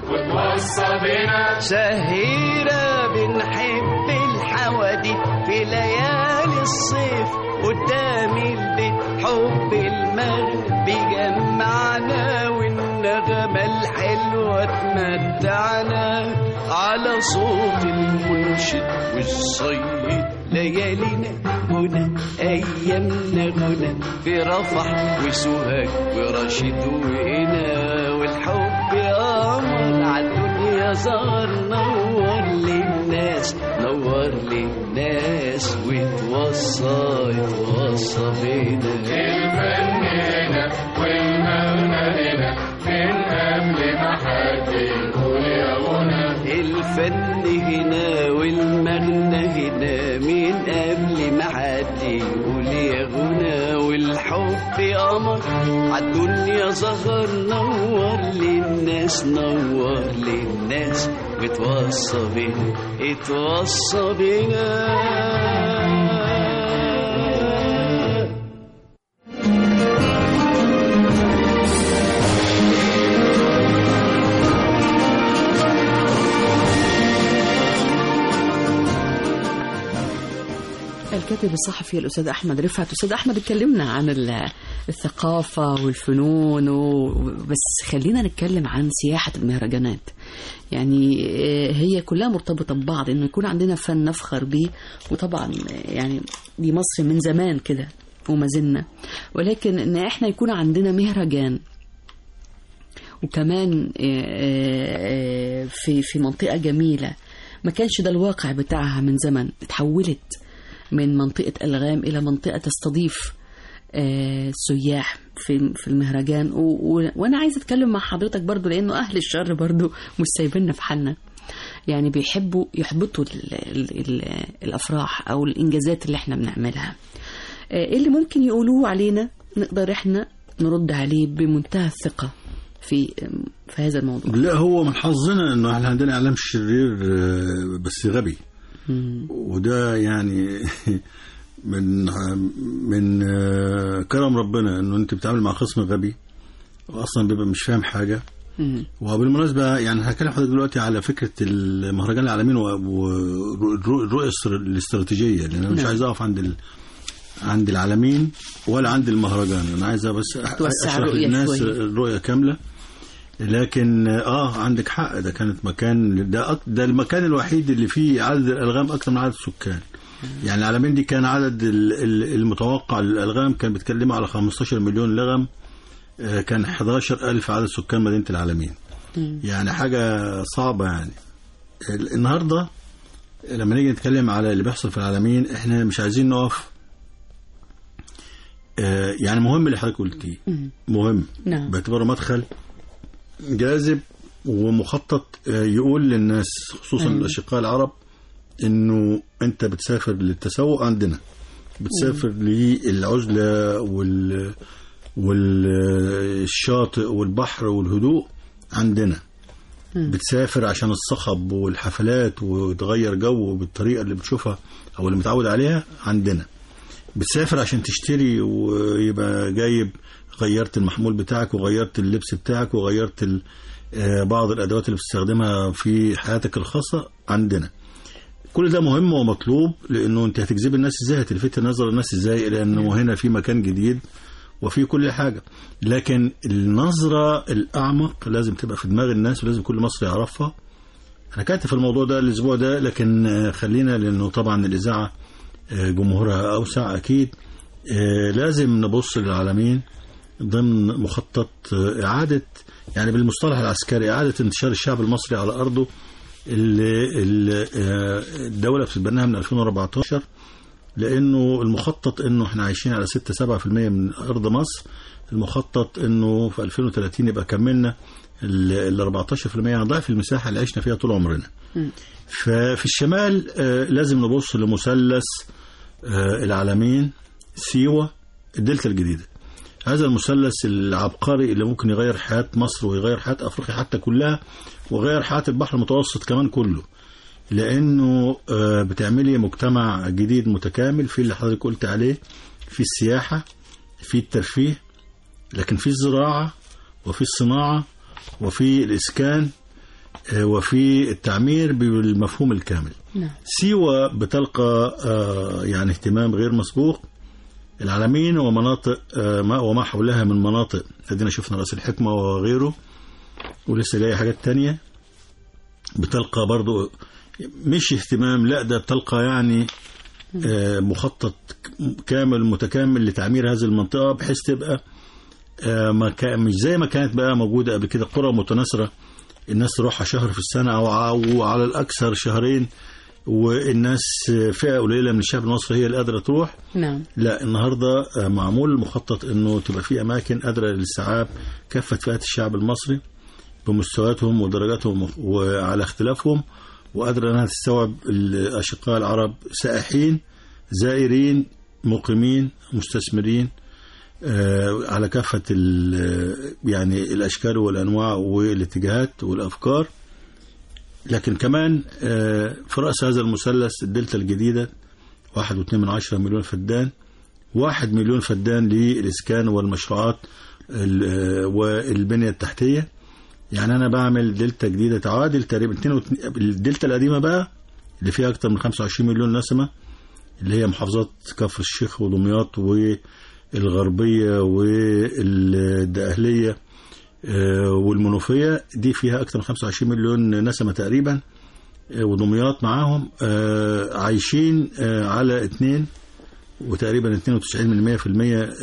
وتوصى بينا. سهيرة بنحب الحوادث في ليالي الصيف قدام البيت حب المغرب بيجمعنا والنغمة الحلوة تمتعنا على صوت المنشد والصيد ليالينا هنا أيامنا هنا في رفح وسوهاج ورشيد وهنا والحب يا قمر عالدنيا ظهر نور للناس نور للناس وتوصى يتوصى بينا الفن هنا والمغنى هنا من قبل ما حد يقول يا غنى الفن هنا والمغنى هنا من قبل ما حد يقول يا غنى والحب قمر عالدنيا ظهر نور للناس نور للناس وتوصى بينا اتوصى بينا. الكاتب الصحفي الأستاذ أحمد رفعت. أستاذ أحمد، اتكلمنا عن الثقافة والفنون بس خلينا نتكلم عن سياحة المهرجانات. يعني هي كلها مرتبطة ببعض، إنه يكون عندنا فن نفخر به، وطبعا يعني دي مصر من زمان كده وما زلنا، ولكن إن إحنا يكون عندنا مهرجان وكمان في في منطقة جميلة ما كانش ده الواقع بتاعها من زمن، اتحولت من منطقة ألغام إلى منطقة تستضيف السياح في في المهرجان. وأنا عايزة أتكلم مع حضرتك برضو، لأنه أهل الشر برضو مش سايبيننا في حالنا، يعني بيحبوا يحبطوا ال ال ال الأفراح أو الإنجازات اللي احنا بنعملها. إيه اللي ممكن يقولوه علينا نقدر احنا نرد عليه بمنتهى الثقة في في هذا الموضوع؟ لا، هو من حظنا إنه احنا عندنا إعلام شرير بس غبي، وده يعني من من كرم ربنا انه انت بتتعامل مع خصم غبي واصلا بيبقى مش فاهم حاجه. وبالمناسبه يعني هكلم حضرتك دلوقتي على فكره المهرجان العالمين والرؤيه الاستراتيجيه، لان انا مش عايز اقف عند ال... عند العالمين ولا عند المهرجان، انا عايز بس اشرح للناس الرؤيه كامله. لكن اه عندك حق، ده كانت مكان ده ده المكان الوحيد اللي فيه عدد الالغام اكثر من عدد السكان. يعني العالمين دي كان عدد المتوقع للالغام كان بيتكلموا على خمستاشر مليون لغم، كان حداشر ألف عدد سكان مدينه العالمين. يعني حاجه صعبه. يعني النهارده لما نيجي نتكلم على اللي بيحصل في العالمين احنا مش عايزين نقف. يعني مهم اللي حضرتك قلتيه، مهم باعتباره مدخل جاذب ومخطط يقول للناس خصوصا أيوة. الأشقاء العرب إنه أنت بتسافر للتسوق عندنا، بتسافر للعزلة وال والشاطئ والبحر والهدوء عندنا، بتسافر عشان الصخب والحفلات وتغير جو بالطريقة اللي بتشوفها أو اللي متعود عليها عندنا، بتسافر عشان تشتري ويبقى جايب غيرت المحمول بتاعك وغيرت اللبس بتاعك وغيرت بعض الأدوات اللي بتستخدمها في حياتك الخاصة عندنا. كل ده مهم ومطلوب، لأنه أنت هتجذب الناس إزاي، هتلفت نظر الناس إزاي، لأنه هنا في مكان جديد وفي كل حاجة. لكن النظرة الأعمق لازم تبقى في دماغ الناس ولازم كل مصري يعرفها. أنا كاتب في الموضوع ده الأسبوع ده، لكن خلينا لأنه طبعا الإذاعة جمهورها أوسع أكيد، لازم نبص للعالمين ضمن مخطط إعادة، يعني بالمصطلح العسكري، إعادة انتشار الشعب المصري على أرضه اللي الدولة بتتبناها من ألفين وأربعتاشر، لأنه المخطط إنه إحنا عايشين على ستة سبعة في المية من أرض مصر، المخطط إنه في ألفين وثلاثين يبقى كملنا ال أربعتاشر في المية، ضعف المساحة اللي عشنا فيها طول عمرنا. ففي الشمال لازم نبص لمثلث العالمين، سيوة، الدلتا الجديدة. هذا المثلث العبقري اللي ممكن يغير حياة مصر ويغير حياة أفريقيا حتى كلها، ويغير حياة البحر المتوسط كمان كله، لأنه بتعملي مجتمع جديد متكامل في اللي حضرتك قلت عليه، في السياحة، في الترفيه، لكن في الزراعة وفي الصناعة وفي الإسكان وفي التعمير بالمفهوم الكامل. نعم. سيوة بتلقى آه يعني اهتمام غير مسبوق. العلمين ومناطق آه وما حولها من مناطق، ادينا شفنا رأس الحكمة وغيره، ولسه جاي حاجات تانية بتلقى برضو مش اهتمام، لا ده بتلقى يعني آه مخطط كامل متكامل لتعمير هذه المنطقة بحيث تبقى آه مش زي ما كانت بقى موجودة قبل كده قرى متناثرة الناس تروحها شهر في السنة أو على الأكثر شهرين، والناس فئة قليلة من الشعب المصري هي اللي قادرة تروح. نعم. لا النهاردة معمول المخطط أنه تبقى في أماكن قادرة لاستيعاب كافة فئات الشعب المصري بمستوياتهم ودرجاتهم وعلى اختلافهم، وقادرة أنها تستوعب الأشقاء العرب سائحين زائرين مقيمين مستثمرين على كافة يعني الأشكال والأنواع والاتجاهات والأفكار. لكن كمان في رأس هذا المثلث الدلتا الجديدة واحد واثنين من عشرة مليون فدان، واحد مليون فدان للإسكان والمشروعات والبنية التحتية. يعني أنا بعمل دلتا جديدة تعادل تقريبا الدلتا القديمة بقى اللي فيها أكثر من خمسة وعشرين مليون نسمة، اللي هي محافظات كفر الشيخ ودمياط والغربية والدقهلية والمنوفية، دي فيها أكثر من خمسة وعشرين مليون نسمة تقريبا، ودمياط معاهم عايشين على اثنين وتقريبا اثنين وتسعين من مئة في المئة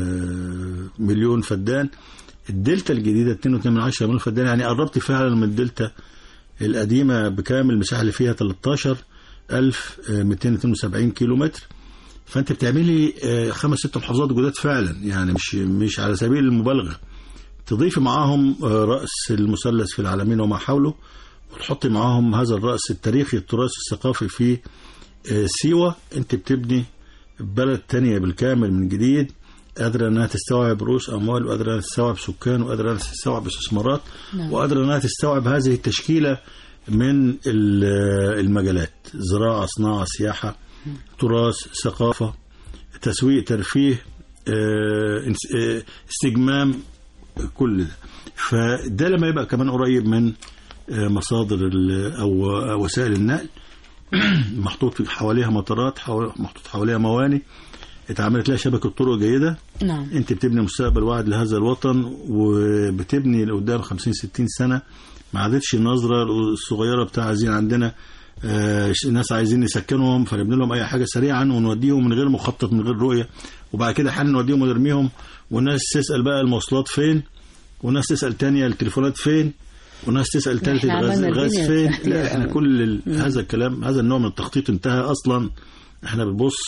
مليون فدان. الدلتا الجديدة اثنين واثنين من عشرة مليون فدان، يعني قربت فعلا من الدلتا القديمة بكامل. المساحة اللي فيها ثلاثة عشر ألف ومئتين واثنين وسبعين كيلو متر، فأنت بتعملي خمس ست محافظات جداد فعلا، يعني مش مش على سبيل المبالغة. تضيفي معاهم رأس المثلث في العلمين وما حوله، وتحطي معاهم هذا الرأس التاريخي التراث الثقافي في سيوة، انت بتبني بلد تانية بالكامل من جديد، قادرة انها تستوعب رؤوس اموال، وقادرة انها تستوعب سكان، وقادرة انها تستوعب استثمارات، نعم. وقادرة انها تستوعب هذه التشكيلة من المجالات: زراعة، صناعة، سياحة، تراث، ثقافة، تسويق، ترفيه، استجمام، كل ده. فده لما يبقى كمان قريب من مصادر او وسائل النقل، محطوط حواليها مطارات، محطوط حواليها مواني، اتعملت لها شبكة طرق جيدة، نعم. انت بتبني مستقبل واعد لهذا الوطن، وبتبني لقدام خمسين ستين سنة. ما عادتش النظرة الصغيرة بتاع عايزين عندنا آه الناس عايزين يسكنهم فنبني لهم اي حاجة سريعا ونوديهم من غير مخطط من غير رؤية، وبعد كده حال نوديهم ونرميهم، والناس تسأل بقى المواصلات فين، والناس تسأل تانية التليفونات فين، والناس تسأل تالت الغاز, الغاز فين. لا احنا كل هذا الكلام، هذا النوع من التخطيط انتهى اصلا. احنا بنبص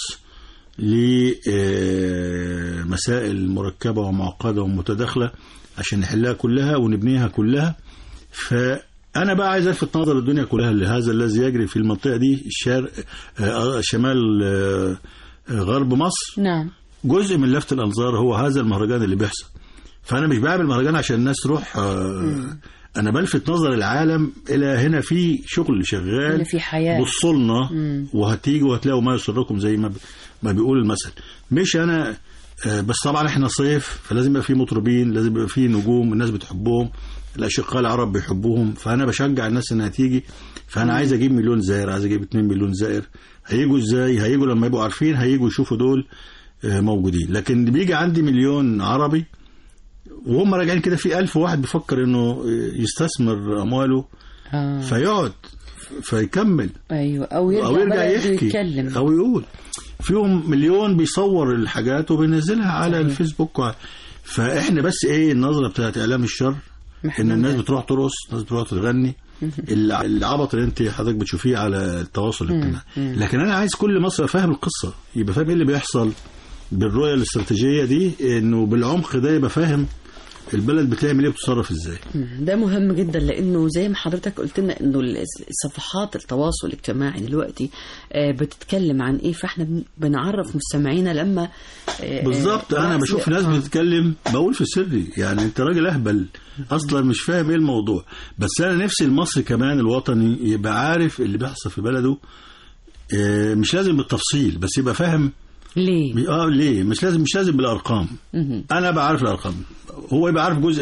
لمسائل مركبة ومعقدة ومتداخلة عشان نحلها كلها ونبنيها كلها. فأنا بقى عايز ألفت نظر الدنيا كلها لهذا الذي يجري في المنطقة دي، الشرق شمال غرب مصر، نعم. جزء من لفت الأنظار هو هذا المهرجان اللي بيحصل. فأنا مش بعمل مهرجان عشان الناس تروح، أنا بلفت نظر العالم إلى هنا في شغل شغال، في حياة، بصلنا وهتيجوا وهتلاقوا ما يسركم زي ما ما بيقول المثل. مش أنا بس، طبعا احنا صيف فلازم يبقى في مطربين، لازم يبقى في نجوم الناس بتحبهم، الأشقاء العرب بيحبوهم، فأنا بشجع الناس إنها تيجي. فأنا عايز أجيب مليون زائر، عايز أجيب اتنين مليون زائر. هيجوا إزاي؟ هيجوا لما يبقوا عارفين، هيجوا يشوفوا دول موجودين. لكن بيجي عندي مليون عربي وهم راجعين كده في ألف واحد بيفكر إنه يستثمر أمواله، آه. فيقعد فيكمل، أيوة. أو يرجع, أو يرجع يحكي يتكلم. أو يقول. فيهم مليون بيصور الحاجات وبينزلها على صحيح. الفيسبوك. فإحنا بس إيه النظرة بتاعت إعلام الشر، إن الناس بتروح ترقص، الناس بتروح تغني، العبط اللي أنت حضرتك بتشوفيه على التواصل الاجتماعي. لكن أنا عايز كل مصر فاهم القصة، يبقى فاهم إيه اللي بيحصل بالرؤية الاستراتيجية دي، إنه بالعمق ده يبقى فاهم البلد بتعمل ايه، بتصرف ازاي. ده مهم جدا، لانه زي ما حضرتك قلت لنا انه صفحات التواصل الاجتماعي دلوقتي بتتكلم عن ايه، فاحنا بنعرف مستمعينا لما بالظبط. انا بشوف ناس بتتكلم بقول في سري، يعني انت راجل اهبل اصلا مش فاهم ايه الموضوع. بس انا نفسي المصري كمان الوطني يبقى عارف اللي بيحصل في بلده، مش لازم بالتفصيل بس يبقى فاهم ليه. اه ليه، مش لازم مش لازم بالارقام. انا بعرف الارقام، هو يبقى عارف جزء منها،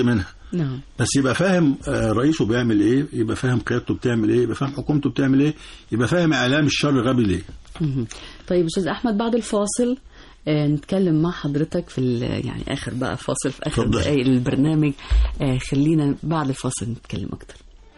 نعم. بس يبقى فاهم رئيسه بيعمل ايه، يبقى فاهم قيادته بتعمل ايه، يبقى فاهم حكومته بتعمل ايه، يبقى فاهم اعلام الشر غبي ليه. طيب استاذ احمد، بعد الفاصل آه نتكلم مع حضرتك في يعني اخر بقى فاصل في اخر دقائق البرنامج. آه خلينا بعد الفاصل نتكلم اكتر.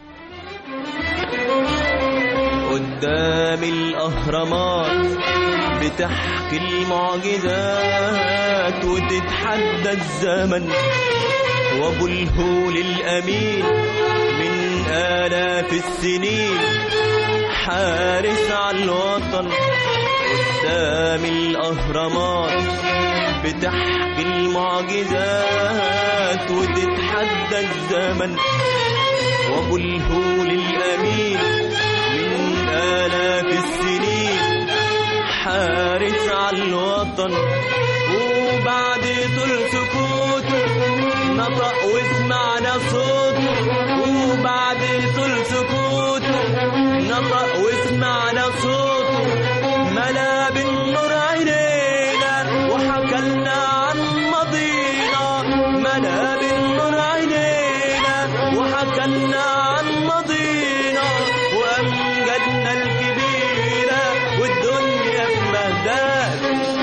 قدام الاهرامات بتحكي المعجزات وتتحدى الزمن، وابو الهول الامين من آلاف السنين حارس على الوطن. قدام الأهرامات بتحكي المعجزات وتتحدى الزمن، وابو الهول الأمين من آلاف السنين حارس على الوطن. وبعد طول سكوته نطق وسمعنا صوته، وبعد طول سكوته نطق وسمعنا صوته، ملا بالنور عينينا وحكى لنا عن ماضينا، ملا بالنور عينينا وحكى لنا عن ماضينا، وأمجادنا الكبيرة والدنيا في مهداك.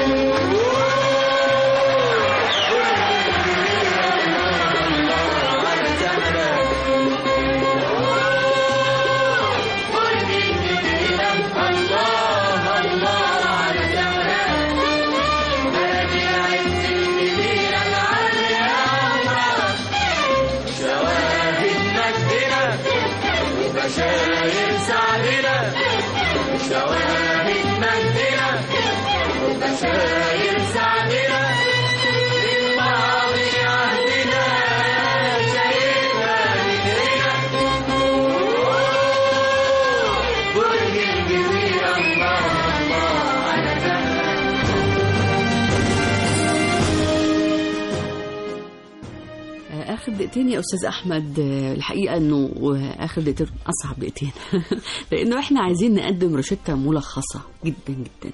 بشاير سعدنا شواهد مجدنا، وبشاير سعدنا من ماضي عهدنا شايفنا ذكرنا. برج الجزيرة الله الله على زمن. آخر دقيقتين يا أستاذ أحمد، الحقيقة أنه آخر دقيقتين أصعب دقيقتين لأنه إحنا عايزين نقدم روشتة ملخصة جدا جدا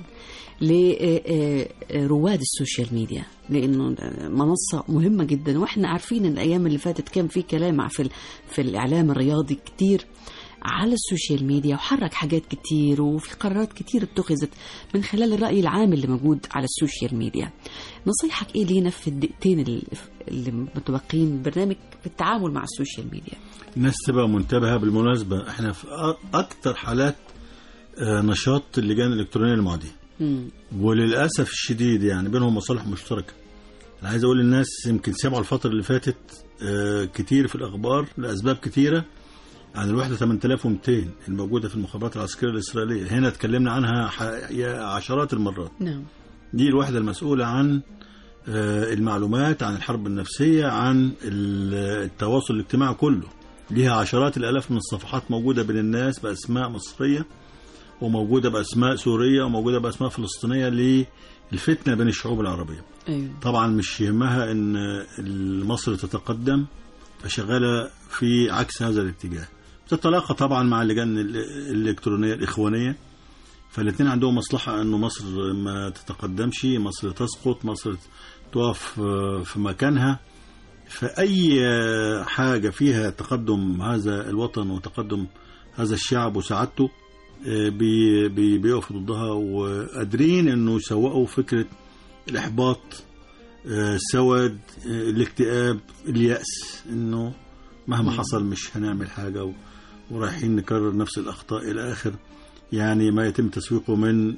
لرواد السوشيال ميديا، لأنه منصة مهمة جدا، وإحنا عارفين أن الأيام اللي فاتت كان في كلام في, في الإعلام الرياضي كتير على السوشيال ميديا، وحرك حاجات كتير، وفي قرارات كتير اتخذت من خلال الرأي العام اللي موجود على السوشيال ميديا. نصيحك ايه لينا في الدقيقتين اللي متبقين برنامج في التعامل مع السوشيال ميديا؟ الناس تبقى منتبهة. بالمناسبة احنا في اكتر حالات نشاط اللجان الالكترونية المعادية، وللأسف الشديد يعني بينهم مصالح مشتركة. انا عايز اقول للناس يمكن سمعوا الفترة اللي فاتت كتير في الاخبار لاسباب كتيرة عن الوحدة ثمانية آلاف ومئتين الموجودة في المخابرات العسكرية الإسرائيلية. هنا اتكلمنا عنها عشرات المرات. نعم. دي الوحدة المسؤولة عن المعلومات عن الحرب النفسية، عن التواصل الاجتماعي كله. ليها عشرات الآلاف من الصفحات موجودة بين الناس بأسماء مصرية، وموجودة بأسماء سورية، وموجودة بأسماء فلسطينية للفتنة بين الشعوب العربية. أيوة. طبعا مش يهمها أن مصر تتقدم، فشغالة في عكس هذا الاتجاه. تتلاقى طبعا مع اللجان الإلكترونية الإخوانية، فالاثنين عندهم مصلحة أنه مصر ما تتقدمش، مصر تسقط، مصر تقف في مكانها. فأي حاجة فيها تقدم هذا الوطن وتقدم هذا الشعب وسعادته بي بي بيقفوا ضدها، وقادرين أنه يسوقوا فكرة الإحباط، السواد، الاكتئاب، اليأس، أنه مهما حصل مش هنعمل حاجة ورايحين نكرر نفس الأخطاء إلى آخر يعني ما يتم تسويقه من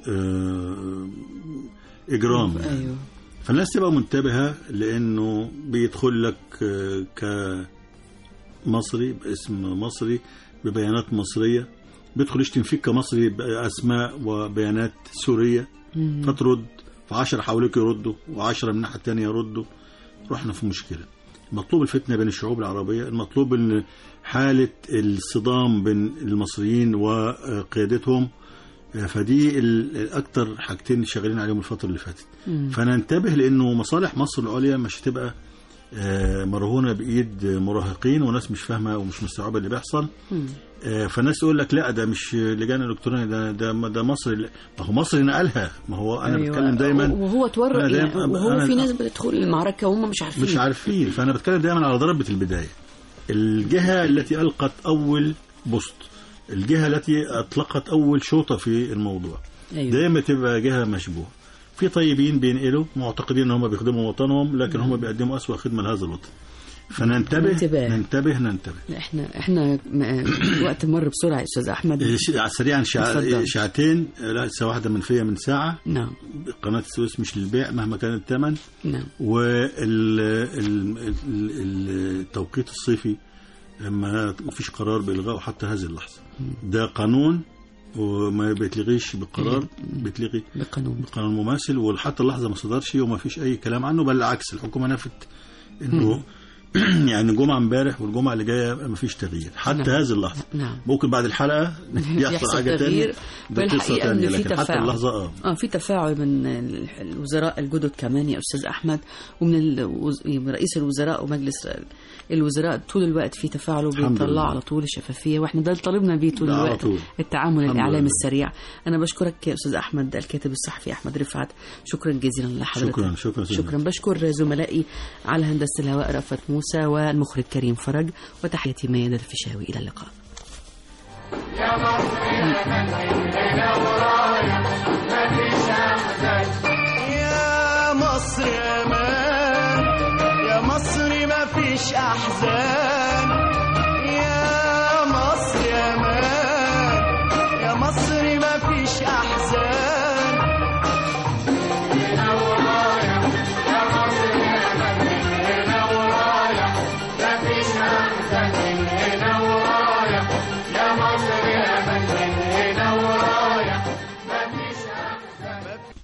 إجرام. أيوه. فالناس تبقى منتبهة، لأنه بيدخل لك كمصري باسم مصري ببيانات مصرية، بيدخل يشتم فيك كمصري بأسماء وبيانات سورية، فترد، فعشرة حواليك يردوا وعشرة من الناحية التانية يردوا، رحنا في مشكلة. المطلوب الفتنة بين الشعوب العربية، المطلوب ان حالة الصدام بين المصريين وقيادتهم، فدي الأكتر حاجتين شغالين عليهم الفترة اللي فاتت. فننتبه، لأنه مصالح مصر العليا مش هتبقى مرهونة بإيد مراهقين وناس مش فاهمة ومش مستوعبة اللي بيحصل. فالناس تقول لك لا ده مش لجان الكترونيه، ده ده ده مصر، ما هو مصر نقلها، ما هو انا أيوة. بتكلم دايما، وهو تورط يعني، وهو في ناس بتدخل المعركه وهم مش عارفين مش عارفين فانا بتكلم دايما على ضربه البدايه. الجهة التي ألقت أول بوست، الجهة التي أطلقت أول شوطة في الموضوع. أيوة. دايما تبقى جهة مشبوهة. في طيبين بينقلوا معتقدين ان هم بيخدموا وطنهم، لكن هم بيقدموا أسوأ خدمة لهذا الوطن. فننتبه ننتبه ننتبه, ننتبه. احنا احنا الوقت مر بسرعه يا استاذ احمد. سريعا شع... شعتين، لا ساعه واحده منفيه من ساعه. نعم. قناه السويس مش للبيع مهما كان الثمن. نعم. والتوقيت الصيفي ما فيش قرار بالغائه حتى هذه اللحظه. ده قانون وما بيتلغيش بقرار، بيتلغي بقانون بقانون مماثل، وحتى اللحظه ما صدرش وما فيش اي كلام عنه، بل العكس الحكومه نفت انه يعني الجمعه امبارح والجمعه اللي جايه ما فيش تغيير حتى نعم. هذه اللحظه. نعم. ممكن بعد الحلقه يحصل حاجه ثانيه، ده قصه ثانيه، لكن حتى اللحظه اه اه في تفاعل من الوزراء الجدد كمان يا استاذ احمد، ومن رئيس الوزراء ومجلس الوزراء طول الوقت في تفاعل وبيطلع على طول الشفافيه، واحنا ده اللي طالبنا بيه طول الوقت، طول. التعامل الاعلامي السريع. انا بشكرك يا استاذ احمد الكاتب الصحفي احمد رفعت، شكرا جزيلا لحضرتك. شكرا شكرا شكرا. بشكر زملائي على هندسه الهواء رأفت موسى والمخرج كريم فرج، وتحياتي ميادة الفيشاوي. الى اللقاء. يا مصر يا هنا ورايا مفيش احزان، يا مصر يا مان، يا مصر مفيش احزان، يا مصر يا مان، يا مصر مفيش احزان، هنا ورايا يا مصر يا مان، هنا ورايا مفيش احزان، هنا ورايا يا مصر يا من